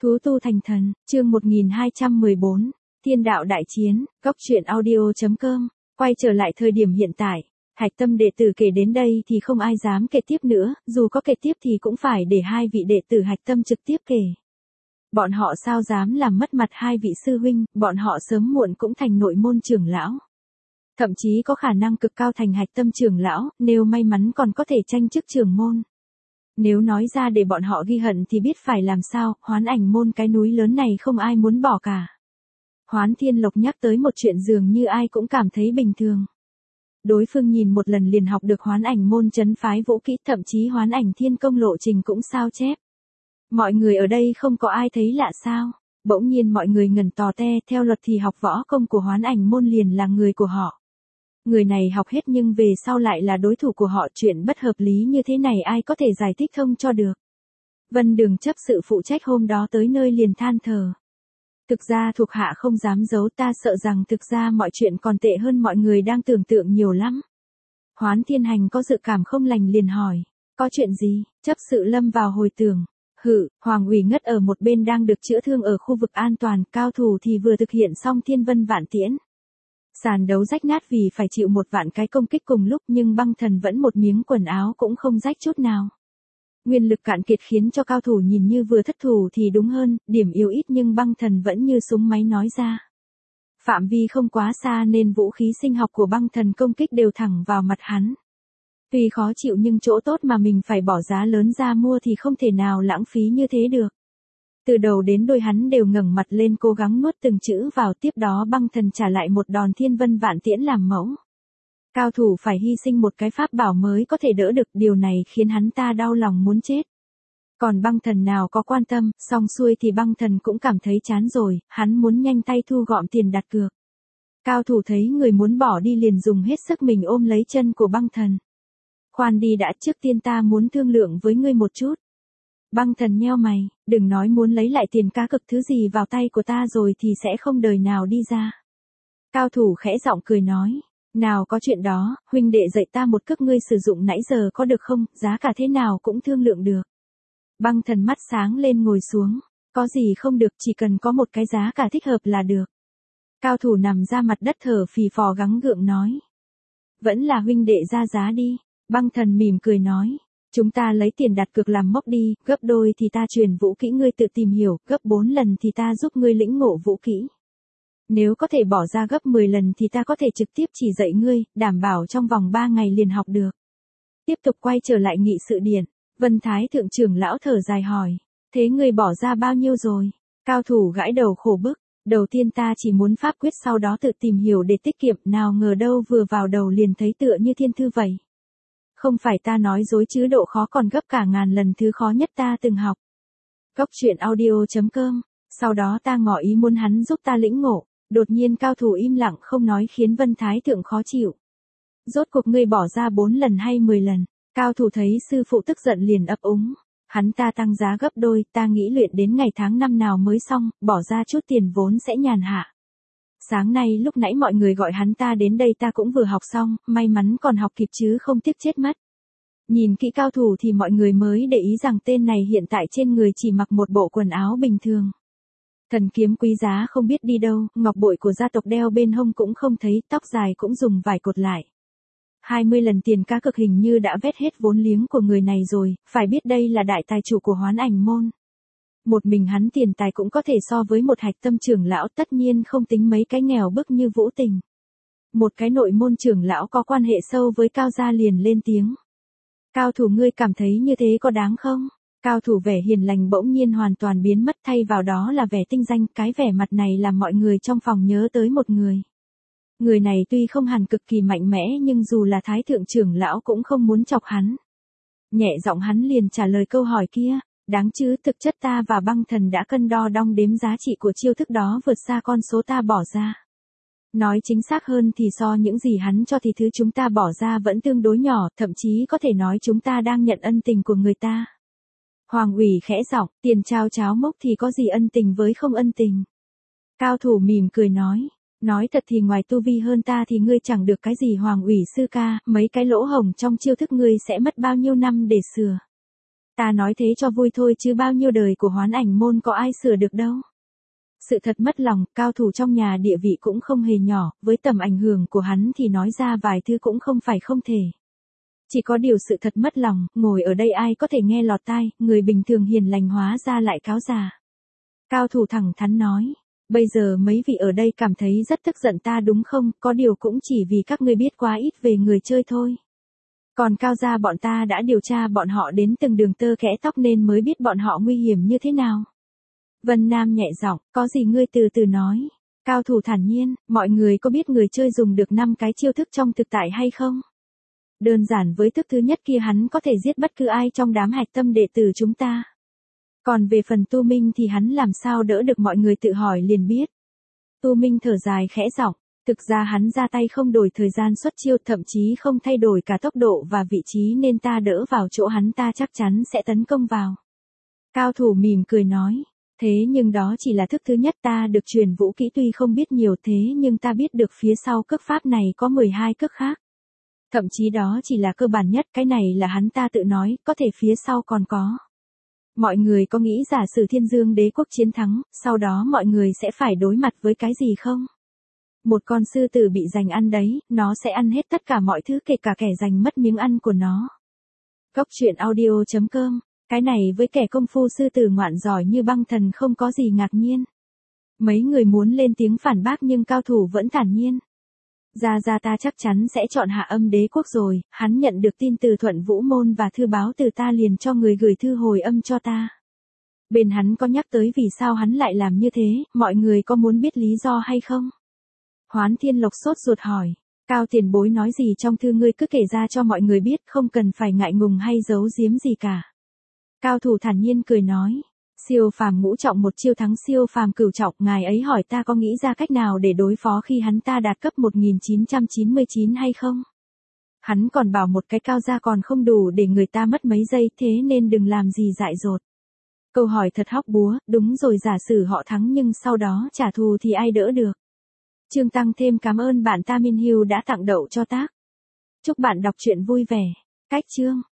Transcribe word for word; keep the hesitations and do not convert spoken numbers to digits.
Thú tu thành thần, chương một nghìn hai trăm mười bốn, Thiên đạo đại chiến, góc truyện audio.com, quay trở lại thời điểm hiện tại, hạch tâm đệ tử kể đến đây thì không ai dám kể tiếp nữa, dù có kể tiếp thì cũng phải để hai vị đệ tử hạch tâm trực tiếp kể. Bọn họ sao dám làm mất mặt hai vị sư huynh, bọn họ sớm muộn cũng thành nội môn trưởng lão. Thậm chí có khả năng cực cao thành hạch tâm trưởng lão, nếu may mắn còn có thể tranh chức trưởng môn. Nếu nói ra để bọn họ ghi hận thì biết phải làm sao, Hoán Ảnh môn cái núi lớn này không ai muốn bỏ cả. Hoán Thiên Lộc nhắc tới một chuyện dường như ai cũng cảm thấy bình thường. Đối phương nhìn một lần liền học được Hoán Ảnh môn trấn phái vũ kỹ, thậm chí Hoán Ảnh thiên công lộ trình cũng sao chép. Mọi người ở đây không có ai thấy lạ sao? Bỗng nhiên mọi người ngẩn tò te, theo luật thì học võ công của Hoán Ảnh môn liền là người của họ. Người này học hết nhưng về sau lại là đối thủ của họ, chuyện bất hợp lý như thế này ai có thể giải thích thông cho được. Vân Đường chấp sự phụ trách hôm đó tới nơi liền than thở. Thực ra thuộc hạ không dám giấu, ta sợ rằng thực ra mọi chuyện còn tệ hơn mọi người đang tưởng tượng nhiều lắm. Hoán Thiên Hành có dự cảm không lành liền hỏi, có chuyện gì? Chấp sự lâm vào hồi tưởng. Hự, Hoàng ủy ngất ở một bên đang được chữa thương ở khu vực an toàn, cao thủ thì vừa thực hiện xong thiên vân vạn tiễn. Sàn đấu rách nát vì phải chịu một vạn cái công kích cùng lúc, nhưng băng thần vẫn một miếng quần áo cũng không rách chút nào. Nguyên lực cạn kiệt khiến cho cao thủ nhìn như vừa thất thủ thì đúng hơn, điểm yếu ít nhưng băng thần vẫn như súng máy nói ra. Phạm vi không quá xa nên vũ khí sinh học của băng thần công kích đều thẳng vào mặt hắn. Tuy khó chịu nhưng chỗ tốt mà mình phải bỏ giá lớn ra mua thì không thể nào lãng phí như thế được. Từ đầu đến đuôi hắn đều ngẩng mặt lên cố gắng nuốt từng chữ vào, tiếp đó băng thần trả lại một đòn thiên vân vạn tiễn làm mẫu. Cao thủ phải hy sinh một cái pháp bảo mới có thể đỡ được, điều này khiến hắn ta đau lòng muốn chết. Còn băng thần nào có quan tâm, xong xuôi thì băng thần cũng cảm thấy chán rồi, hắn muốn nhanh tay thu gọn tiền đặt cược. Cao thủ thấy người muốn bỏ đi liền dùng hết sức mình ôm lấy chân của băng thần. Khoan đi đã, trước tiên ta muốn thương lượng với ngươi một chút. Băng thần nheo mày, đừng nói muốn lấy lại tiền cá cược thứ gì vào tay của ta rồi thì sẽ không đời nào đi ra. Cao thủ khẽ giọng cười nói, nào có chuyện đó, huynh đệ dạy ta một cước ngươi sử dụng nãy giờ có được không, giá cả thế nào cũng thương lượng được. Băng thần mắt sáng lên ngồi xuống, có gì không được, chỉ cần có một cái giá cả thích hợp là được. Cao thủ nằm ra mặt đất thở phì phò gắng gượng nói. Vẫn là huynh đệ ra giá đi, băng thần mỉm cười nói. Chúng ta lấy tiền đặt cược làm mốc đi, gấp đôi thì ta truyền vũ kỹ ngươi tự tìm hiểu, gấp bốn lần thì ta giúp ngươi lĩnh ngộ vũ kỹ. Nếu có thể bỏ ra gấp mười lần thì ta có thể trực tiếp chỉ dạy ngươi, đảm bảo trong vòng ba ngày liền học được. Tiếp tục quay trở lại nghị sự điện, Vân Thái thượng trưởng lão thở dài hỏi, thế ngươi bỏ ra bao nhiêu rồi? Cao thủ gãi đầu khổ bức, đầu tiên ta chỉ muốn pháp quyết sau đó tự tìm hiểu để tiết kiệm, nào ngờ đâu vừa vào đầu liền thấy tựa như thiên thư vậy. Không phải ta nói dối chứ độ khó còn gấp cả ngàn lần thứ khó nhất ta từng học. Góc truyện audio.com, sau đó ta ngỏ ý muốn hắn giúp ta lĩnh ngộ, đột nhiên cao thủ im lặng không nói khiến Vân Thái thượng khó chịu. Rốt cuộc ngươi bỏ ra bốn lần hay mười lần? Cao thủ thấy sư phụ tức giận liền ấp úng, hắn ta tăng giá gấp đôi, ta nghĩ luyện đến ngày tháng năm nào mới xong, bỏ ra chút tiền vốn sẽ nhàn hạ. Sáng nay lúc nãy mọi người gọi hắn ta đến đây ta cũng vừa học xong, may mắn còn học kịp chứ không tiếc chết mất. Nhìn kỹ cao thủ thì mọi người mới để ý rằng tên này hiện tại trên người chỉ mặc một bộ quần áo bình thường. Thần kiếm quý giá không biết đi đâu, ngọc bội của gia tộc đeo bên hông cũng không thấy, tóc dài cũng dùng vải cột lại. hai mươi lần tiền cá cược hình như đã vét hết vốn liếng của người này rồi, phải biết đây là đại tài chủ của Hoán Ảnh môn. Một mình hắn tiền tài cũng có thể so với một hạch tâm trưởng lão, tất nhiên không tính mấy cái nghèo bức như Vũ Tình. Một cái nội môn trưởng lão có quan hệ sâu với Cao gia liền lên tiếng. Cao thủ ngươi cảm thấy như thế có đáng không? Cao thủ vẻ hiền lành bỗng nhiên hoàn toàn biến mất, thay vào đó là vẻ tinh danh, cái vẻ mặt này làm mọi người trong phòng nhớ tới một người. Người này tuy không hẳn cực kỳ mạnh mẽ nhưng dù là thái thượng trưởng lão cũng không muốn chọc hắn. Nhẹ giọng hắn liền trả lời câu hỏi kia. Đáng chứ, thực chất ta và băng thần đã cân đo đong đếm giá trị của chiêu thức đó vượt xa con số ta bỏ ra. Nói chính xác hơn thì so những gì hắn cho thì thứ chúng ta bỏ ra vẫn tương đối nhỏ, thậm chí có thể nói chúng ta đang nhận ân tình của người ta. Hoàng ủy khẽ giọng, tiền trao cháo mốc thì có gì ân tình với không ân tình. Cao thủ mỉm cười nói, nói thật thì ngoài tu vi hơn ta thì ngươi chẳng được cái gì Hoàng ủy sư ca, mấy cái lỗ hổng trong chiêu thức ngươi sẽ mất bao nhiêu năm để sửa. Ta nói thế cho vui thôi chứ bao nhiêu đời của Hoán Ảnh môn có ai sửa được đâu. Sự thật mất lòng, cao thủ trong nhà địa vị cũng không hề nhỏ, với tầm ảnh hưởng của hắn thì nói ra vài thứ cũng không phải không thể. Chỉ có điều sự thật mất lòng, ngồi ở đây ai có thể nghe lọt tai, người bình thường hiền lành hóa ra lại cáo già. Cao thủ thẳng thắn nói, bây giờ mấy vị ở đây cảm thấy rất tức giận ta đúng không, có điều cũng chỉ vì các ngươi biết quá ít về người chơi thôi. Còn cao gia bọn ta đã điều tra bọn họ đến từng đường tơ kẽ tóc nên mới biết bọn họ nguy hiểm như thế nào. Vân Nam nhẹ giọng, có gì ngươi từ từ nói. Cao thủ thản nhiên, mọi người có biết người chơi dùng được năm cái chiêu thức trong thực tại hay không? Đơn giản với thức thứ nhất kia hắn có thể giết bất cứ ai trong đám hạch tâm đệ tử chúng ta. Còn về phần Tu Minh thì hắn làm sao đỡ được mọi người tự hỏi liền biết. Tu Minh thở dài khẽ giọng, thực ra hắn ra tay không đổi thời gian xuất chiêu thậm chí không thay đổi cả tốc độ và vị trí nên ta đỡ vào chỗ hắn ta chắc chắn sẽ tấn công vào. Cao thủ mỉm cười nói, thế nhưng đó chỉ là thức thứ nhất ta được truyền vũ kỹ tuy không biết nhiều thế nhưng ta biết được phía sau cước pháp này có mười hai cước khác. Thậm chí đó chỉ là cơ bản nhất, cái này là hắn ta tự nói, có thể phía sau còn có. Mọi người có nghĩ giả sử Thiên Dương Đế quốc chiến thắng, sau đó mọi người sẽ phải đối mặt với cái gì không? Một con sư tử bị giành ăn đấy, nó sẽ ăn hết tất cả mọi thứ kể cả kẻ giành mất miếng ăn của nó. Góc truyện audio chấm com, cái này với kẻ công phu sư tử ngoạn giỏi như băng thần không có gì ngạc nhiên. Mấy người muốn lên tiếng phản bác nhưng cao thủ vẫn thản nhiên. Ra ra ta chắc chắn sẽ chọn Hạ Âm Đế quốc rồi, hắn nhận được tin từ Thuận Vũ Môn và thư báo từ ta liền cho người gửi thư hồi âm cho ta. Bên hắn có nhắc tới vì sao hắn lại làm như thế, mọi người có muốn biết lý do hay không? Hoán Thiên Lộc sốt ruột hỏi, Cao tiền bối nói gì trong thư ngươi cứ kể ra cho mọi người biết, không cần phải ngại ngùng hay giấu giếm gì cả. Cao thủ thản nhiên cười nói, siêu phàm ngũ trọng một chiêu thắng siêu phàm cửu trọng, ngài ấy hỏi ta có nghĩ ra cách nào để đối phó khi hắn ta đạt cấp một nghìn chín trăm chín mươi chín hay không? Hắn còn bảo một cái cao gia còn không đủ để người ta mất mấy giây, thế nên đừng làm gì dại dột. Câu hỏi thật hóc búa, đúng rồi, giả sử họ thắng nhưng sau đó trả thù thì ai đỡ được. Chương tăng thêm cảm ơn bạn Tamin Hill đã tặng đậu cho tác. Chúc bạn đọc truyện vui vẻ. Cách chương